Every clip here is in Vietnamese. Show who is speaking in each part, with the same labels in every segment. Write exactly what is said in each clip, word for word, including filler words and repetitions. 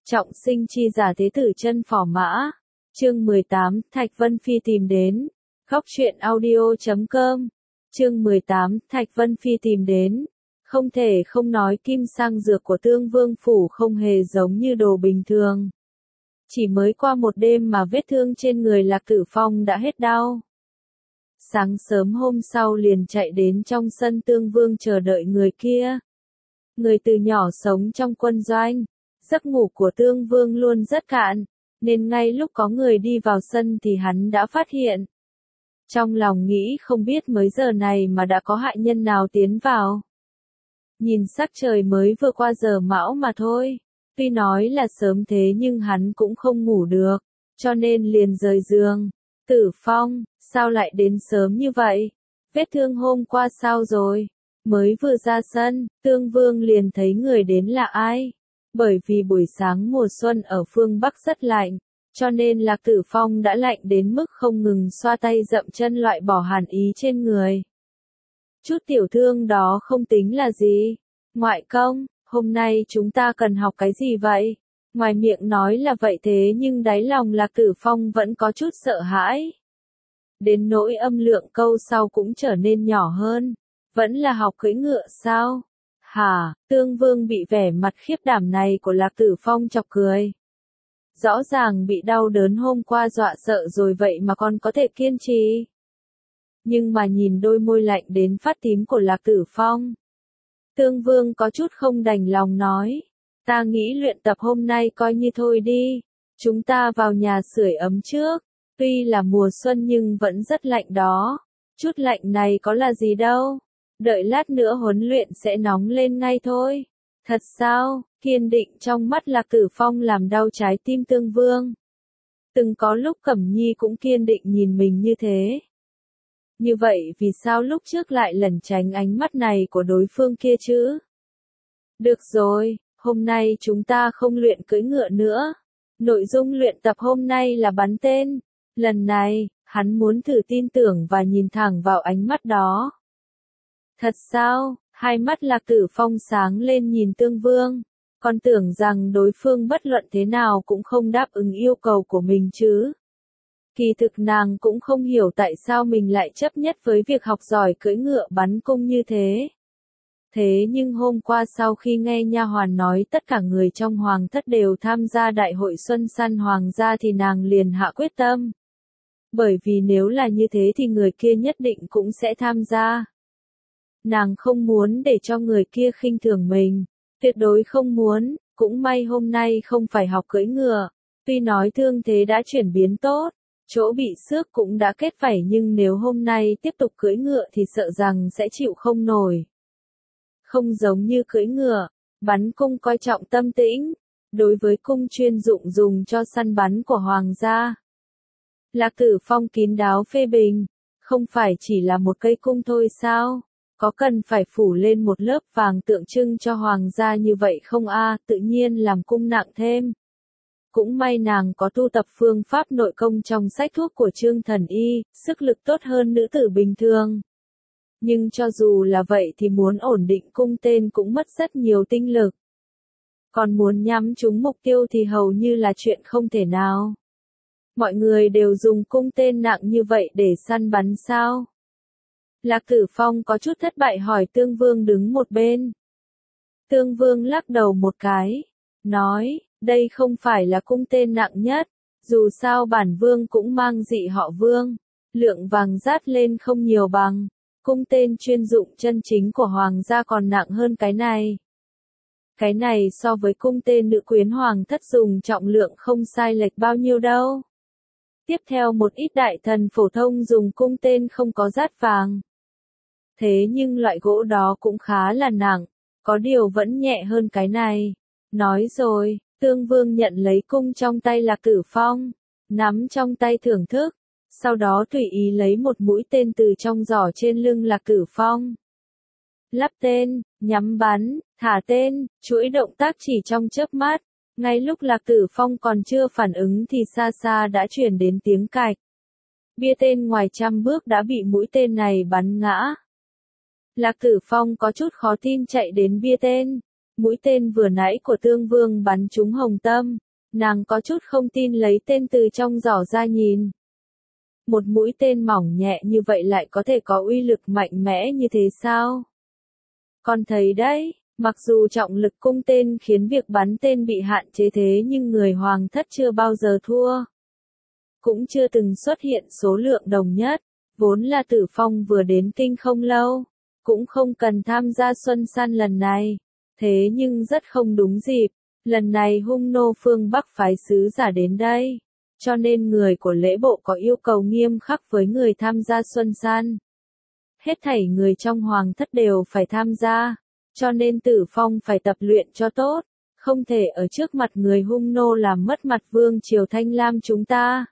Speaker 1: Trọng sinh chi giả thế tử chân phò mã. Chương mười tám, Thạch Vân Phi tìm đến. Góc truyện audio chấm com. Chương mười tám, Thạch Vân Phi tìm đến. Không thể không nói kim sang dược của Tương Vương phủ không hề giống như đồ bình thường. Chỉ mới qua một đêm mà vết thương trên người Lạc Tử Phong đã hết đau. Sáng sớm hôm sau liền chạy đến trong sân Tương Vương chờ đợi người kia. Người từ nhỏ sống trong quân doanh, giấc ngủ của Tương Vương luôn rất cạn, nên ngay lúc có người đi vào sân thì hắn đã phát hiện. Trong lòng nghĩ không biết mấy giờ này mà đã có hại nhân nào tiến vào. Nhìn sắc trời mới vừa qua giờ mão mà thôi, tuy nói là sớm thế nhưng hắn cũng không ngủ được, cho nên liền rời giường. Tử Phong, sao lại đến sớm như vậy? Vết thương hôm qua sao rồi? Mới vừa ra sân, Tương Vương liền thấy người đến là ai? Bởi vì buổi sáng mùa xuân ở phương Bắc rất lạnh, cho nên Lạc Tử Phong đã lạnh đến mức không ngừng xoa tay dậm chân loại bỏ hàn ý trên người. Chút tiểu thương đó không tính là gì. Ngoại công, hôm nay chúng ta cần học cái gì vậy? Ngoài miệng nói là vậy thế nhưng đáy lòng Lạc Tử Phong vẫn có chút sợ hãi. Đến nỗi âm lượng câu sau cũng trở nên nhỏ hơn. Vẫn là học cưỡi ngựa sao? Hả? Tương Vương bị vẻ mặt khiếp đảm này của Lạc Tử Phong chọc cười. Rõ ràng bị đau đớn hôm qua dọa sợ rồi vậy mà còn có thể kiên trì. Nhưng mà nhìn đôi môi lạnh đến phát tím của Lạc Tử Phong. Tương Vương có chút không đành lòng nói. Ta nghĩ luyện tập hôm nay coi như thôi đi. Chúng ta vào nhà sưởi ấm trước. Tuy là mùa xuân nhưng vẫn rất lạnh đó. Chút lạnh này có là gì đâu. Đợi lát nữa huấn luyện sẽ nóng lên ngay thôi. Thật sao? Kiên định trong mắt Lạc Tử Phong làm đau trái tim Tương Vương. Từng có lúc Cẩm Nhi cũng kiên định nhìn mình như thế. Như vậy vì sao lúc trước lại lẩn tránh ánh mắt này của đối phương kia chứ? Được rồi, hôm nay chúng ta không luyện cưỡi ngựa nữa. Nội dung luyện tập hôm nay là bắn tên. Lần này, hắn muốn thử tin tưởng và nhìn thẳng vào ánh mắt đó. Thật sao? Hai mắt Lạc Tử Phong sáng lên nhìn Tương Vương. Còn tưởng rằng đối phương bất luận thế nào cũng không đáp ứng yêu cầu của mình chứ. Kỳ thực nàng cũng không hiểu tại sao mình lại chấp nhất với việc học giỏi cưỡi ngựa bắn cung như thế. Thế nhưng hôm qua sau khi nghe nha hoàn nói tất cả người trong hoàng thất đều tham gia đại hội xuân săn hoàng gia thì nàng liền hạ quyết tâm. Bởi vì nếu là như thế thì người kia nhất định cũng sẽ tham gia. Nàng không muốn để cho người kia khinh thường mình, tuyệt đối không muốn, cũng may hôm nay không phải học cưỡi ngựa, tuy nói thương thế đã chuyển biến tốt, chỗ bị xước cũng đã kết vảy nhưng nếu hôm nay tiếp tục cưỡi ngựa thì sợ rằng sẽ chịu không nổi. Không giống như cưỡi ngựa, bắn cung coi trọng tâm tĩnh, đối với cung chuyên dụng dùng cho săn bắn của hoàng gia. Lạc Tử Phong kín đáo phê bình, không phải chỉ là một cây cung thôi sao? Có cần phải phủ lên một lớp vàng tượng trưng cho hoàng gia như vậy không a? À, tự nhiên làm cung nặng thêm. Cũng may nàng có tu tập phương pháp nội công trong sách thuốc của Trương Thần Y, sức lực tốt hơn nữ tử bình thường. Nhưng cho dù là vậy thì muốn ổn định cung tên cũng mất rất nhiều tinh lực. Còn muốn nhắm trúng mục tiêu thì hầu như là chuyện không thể nào. Mọi người đều dùng cung tên nặng như vậy để săn bắn sao? Lạc Tử Phong có chút thất bại hỏi Tương Vương đứng một bên. Tương Vương lắc đầu một cái, nói, đây không phải là cung tên nặng nhất, dù sao bản vương cũng mang dị họ Vương, lượng vàng rát lên không nhiều bằng, cung tên chuyên dụng chân chính của hoàng gia còn nặng hơn cái này. Cái này so với cung tên nữ quyến hoàng thất dùng trọng lượng không sai lệch bao nhiêu đâu. Tiếp theo một ít đại thần phổ thông dùng cung tên không có rát vàng. Thế nhưng loại gỗ đó cũng khá là nặng, có điều vẫn nhẹ hơn cái này. Nói rồi, Tương Vương nhận lấy cung trong tay Lạc Tử Phong, nắm trong tay thưởng thức, sau đó tùy ý lấy một mũi tên từ trong giỏ trên lưng Lạc Tử Phong. Lắp tên, nhắm bắn, thả tên, chuỗi động tác chỉ trong chớp mắt, ngay lúc Lạc Tử Phong còn chưa phản ứng thì xa xa đã truyền đến tiếng cạch. Bia tên ngoài trăm bước đã bị mũi tên này bắn ngã. Lạc Tử Phong có chút khó tin chạy đến bia tên, Mũi tên vừa nãy của Tương Vương bắn trúng Hồng Tâm, nàng có chút không tin lấy tên từ trong giỏ ra nhìn. Một mũi tên mỏng nhẹ như vậy lại có thể có uy lực mạnh mẽ như thế sao? Con thấy đấy, mặc dù trọng lực cung tên khiến việc bắn tên bị hạn chế thế nhưng người hoàng thất chưa bao giờ thua. Cũng chưa từng xuất hiện số lượng đồng nhất, vốn là Tử Phong vừa đến kinh không lâu, cũng không cần tham gia xuân săn lần này. Thế nhưng rất không đúng dịp, lần này Hung Nô phương Bắc phái sứ giả đến đây, cho nên người của lễ bộ có yêu cầu nghiêm khắc với người tham gia xuân săn. Hết thảy người trong hoàng thất đều phải tham gia, cho nên Tử Phong phải tập luyện cho tốt, không thể ở trước mặt người Hung Nô làm mất mặt vương triều Thanh Lam chúng ta.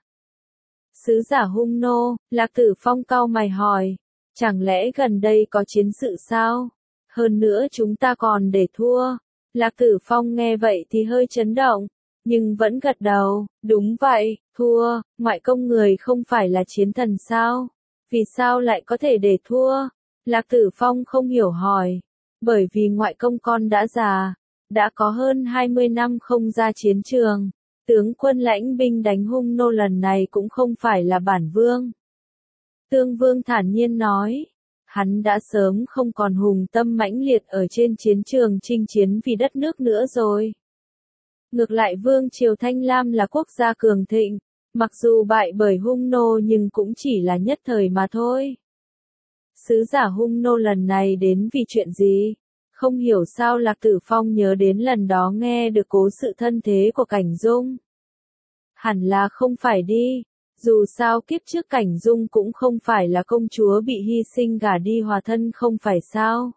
Speaker 1: Sứ giả Hung Nô, Lạc Tử Phong cau mày hỏi, chẳng lẽ gần đây có chiến sự sao? Hơn nữa chúng ta còn để thua. Lạc Tử Phong nghe vậy thì hơi chấn động, nhưng vẫn gật đầu, đúng vậy, thua, ngoại công người không phải là chiến thần sao? Vì sao lại có thể để thua? Lạc Tử Phong không hiểu hỏi, bởi vì ngoại công con đã già, đã có hơn hai mươi năm không ra chiến trường, tướng quân lãnh binh đánh Hung Nô lần này cũng không phải là bản vương. Tương Vương thản nhiên nói. Hắn đã sớm không còn hùng tâm mãnh liệt ở trên chiến trường chinh chiến vì đất nước nữa rồi. Ngược lại vương triều Thanh Lam là quốc gia cường thịnh, mặc dù bại bởi Hung Nô nhưng cũng chỉ là nhất thời mà thôi. Sứ giả Hung Nô lần này đến vì chuyện gì? Không hiểu sao Lạc Tử Phong nhớ đến lần đó nghe được cố sự thân thế của Cảnh Dung. Hẳn là không phải đi. Dù sao kiếp trước Cảnh Dung cũng không phải là công chúa bị hy sinh gả đi hòa thân không phải sao.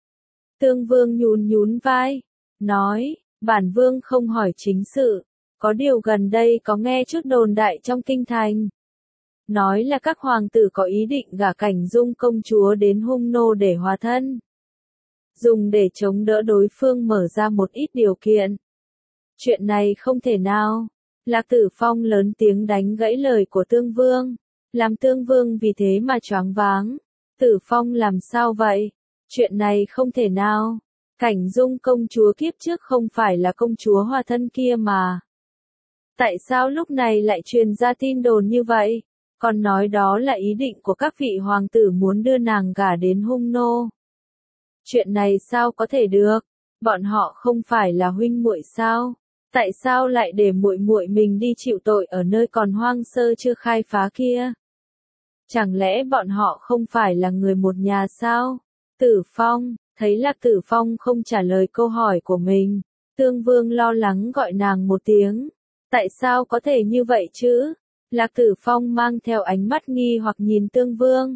Speaker 1: Tương Vương nhún nhún vai, nói, bản vương không hỏi chính sự, có điều gần đây có nghe chút đồn đại trong kinh thành. Nói là các hoàng tử có ý định gả Cảnh Dung công chúa đến Hung Nô để hòa thân. Dùng để chống đỡ đối phương mở ra một ít điều kiện. Chuyện này không thể nào. Lạc Tử Phong lớn tiếng đánh gãy lời của Tương Vương, làm Tương Vương vì thế mà choáng váng. Tử Phong làm sao vậy? Chuyện này không thể nào. Cảnh Dung công chúa kiếp trước không phải là công chúa hòa thân kia mà. Tại sao lúc này lại truyền ra tin đồn như vậy? Còn nói đó là ý định của các vị hoàng tử muốn đưa nàng gả đến Hung Nô. Chuyện này sao có thể được? Bọn họ không phải là huynh muội sao? Tại sao lại để muội muội mình đi chịu tội ở nơi còn hoang sơ chưa khai phá kia? Chẳng lẽ bọn họ không phải là người một nhà sao? Tử Phong, thấy Lạc Tử Phong không trả lời câu hỏi của mình, Tương Vương lo lắng gọi nàng một tiếng. Tại sao có thể như vậy chứ? Lạc Tử Phong mang theo ánh mắt nghi hoặc nhìn Tương Vương.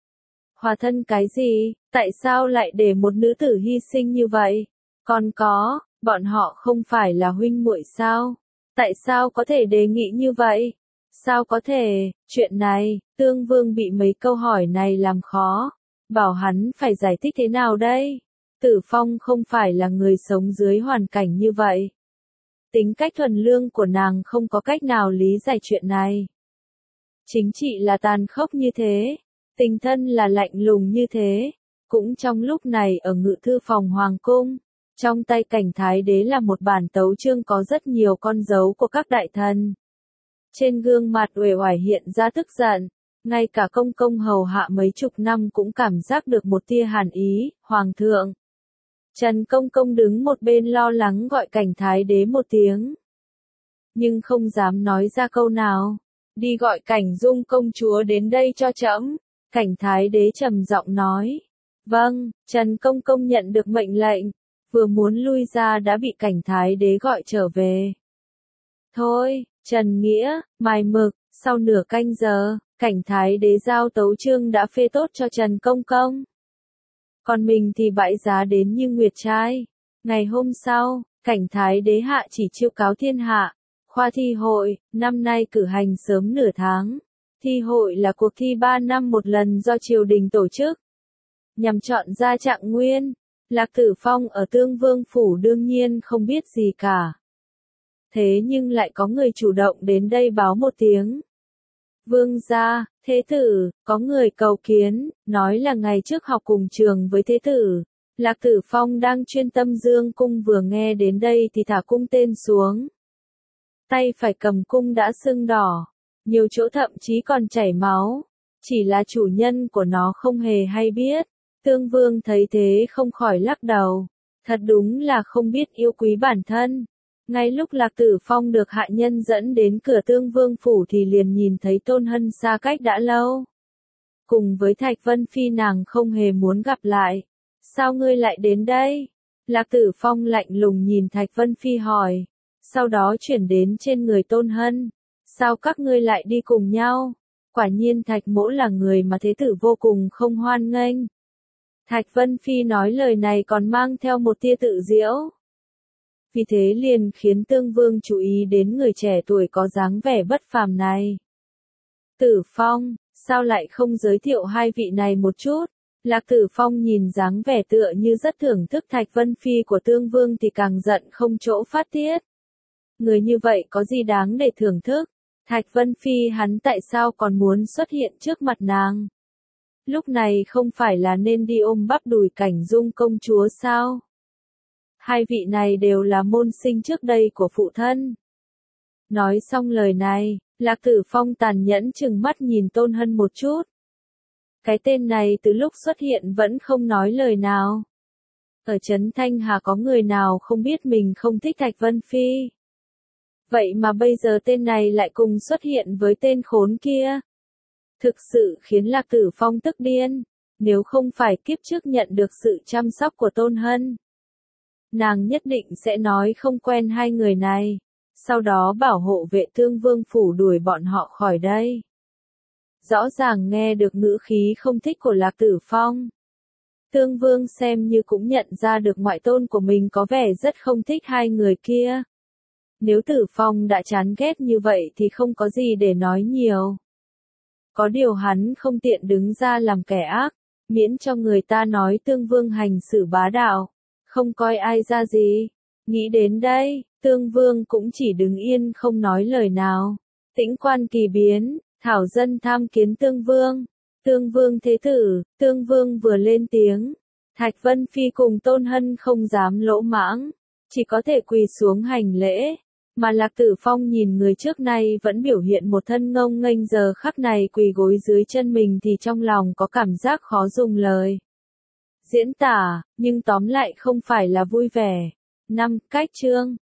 Speaker 1: Hòa thân cái gì? Tại sao lại để một nữ tử hy sinh như vậy? Còn có, bọn họ không phải là huynh muội sao? Tại sao có thể đề nghị như vậy? Sao có thể? Chuyện này, Tương Vương bị mấy câu hỏi này làm khó. Bảo hắn phải giải thích thế nào đây? Tử Phong không phải là người sống dưới hoàn cảnh như vậy. Tính cách thuần lương của nàng không có cách nào lý giải chuyện này. Chính trị là tàn khốc như thế. Tình thân là lạnh lùng như thế. Cũng trong lúc này ở ngự thư phòng hoàng cung, trong tay Cảnh Thái Đế là một bản tấu chương có rất nhiều con dấu của các đại thần. Trên gương mặt uể oải hiện ra tức giận, ngay cả công công hầu hạ mấy chục năm cũng cảm giác được một tia hàn ý, hoàng thượng. Trần Công Công đứng một bên lo lắng gọi Cảnh Thái Đế một tiếng. Nhưng không dám nói ra câu nào. Đi gọi Cảnh Dung công chúa đến đây cho trẫm. Cảnh Thái Đế trầm giọng nói. Vâng, Trần Công Công nhận được mệnh lệnh. Vừa muốn lui ra đã bị Cảnh Thái Đế gọi trở về. Thôi, Trần Nghĩa, mài mực, sau nửa canh giờ, Cảnh Thái Đế giao tấu chương đã phê tốt cho Trần Công Công. Còn mình thì bãi giá đến như nguyệt trai. Ngày hôm sau, Cảnh Thái Đế hạ chỉ chiêu cáo thiên hạ. Khoa thi hội, năm nay cử hành sớm nửa tháng. Thi hội là cuộc thi ba năm một lần do triều đình tổ chức. Nhằm chọn ra trạng nguyên. Lạc Tử Phong ở Tương Vương Phủ đương nhiên không biết gì cả. Thế nhưng lại có người chủ động đến đây báo một tiếng. Vương gia, thế tử, có người cầu kiến, nói là ngày trước học cùng trường với thế tử, Lạc Tử Phong đang chuyên tâm dương cung vừa nghe đến đây thì thả cung tên xuống. Tay phải cầm cung đã sưng đỏ, nhiều chỗ thậm chí còn chảy máu. Chỉ là chủ nhân của nó không hề hay biết. Tương Vương thấy thế không khỏi lắc đầu. Thật đúng là không biết yêu quý bản thân. Ngay lúc Lạc Tử Phong được hạ nhân dẫn đến cửa Tương Vương phủ thì liền nhìn thấy Tôn Hân xa cách đã lâu. Cùng với Thạch Vân Phi nàng không hề muốn gặp lại. Sao ngươi lại đến đây? Lạc Tử Phong lạnh lùng nhìn Thạch Vân Phi hỏi. Sau đó chuyển đến trên người Tôn Hân. Sao các ngươi lại đi cùng nhau? Quả nhiên Thạch Mỗ là người mà thế tử vô cùng không hoan nghênh. Thạch Vân Phi nói lời này còn mang theo một tia tự giễu. Vì thế liền khiến Tương Vương chú ý đến người trẻ tuổi có dáng vẻ bất phàm này. Tử Phong, sao lại không giới thiệu hai vị này một chút? Lạc Tử Phong nhìn dáng vẻ tựa như rất thưởng thức Thạch Vân Phi của Tương Vương thì càng giận không chỗ phát tiết. Người như vậy có gì đáng để thưởng thức? Thạch Vân Phi hắn tại sao còn muốn xuất hiện trước mặt nàng? Lúc này không phải là nên đi ôm bắp đùi Cảnh Dung công chúa sao? Hai vị này đều là môn sinh trước đây của phụ thân. Nói xong lời này, Lạc Tử Phong tàn nhẫn chừng mắt nhìn Tôn Hân một chút. Cái tên này từ lúc xuất hiện vẫn không nói lời nào. Ở Trấn Thanh Hà có người nào không biết mình không thích Thạch Vân Phi? Vậy mà bây giờ tên này lại cùng xuất hiện với tên khốn kia. Thực sự khiến Lạc Tử Phong tức điên. Nếu không phải kiếp trước nhận được sự chăm sóc của Tôn Hân, nàng nhất định sẽ nói không quen hai người này. Sau đó bảo hộ vệ Tương Vương phủ đuổi bọn họ khỏi đây. Rõ ràng nghe được ngữ khí không thích của Lạc Tử Phong. Tương Vương xem như cũng nhận ra được ngoại tôn của mình có vẻ rất không thích hai người kia. Nếu Tử Phong đã chán ghét như vậy thì không có gì để nói nhiều. Có điều hắn không tiện đứng ra làm kẻ ác, miễn cho người ta nói Tương Vương hành xử bá đạo, không coi ai ra gì. Nghĩ đến đây, Tương Vương cũng chỉ đứng yên không nói lời nào. Tĩnh quan kỳ biến, thảo dân tham kiến Tương Vương. Tương Vương thế tử, Tương Vương vừa lên tiếng. Thạch Vân Phi cùng Tôn Hân không dám lỗ mãng, chỉ có thể quỳ xuống hành lễ. Mà Lạc Tử Phong nhìn người trước này vẫn biểu hiện một thân ngông nghênh giờ khắc này quỳ gối dưới chân mình thì trong lòng có cảm giác khó dùng lời diễn tả, nhưng tóm lại không phải là vui vẻ. Năm, cách chương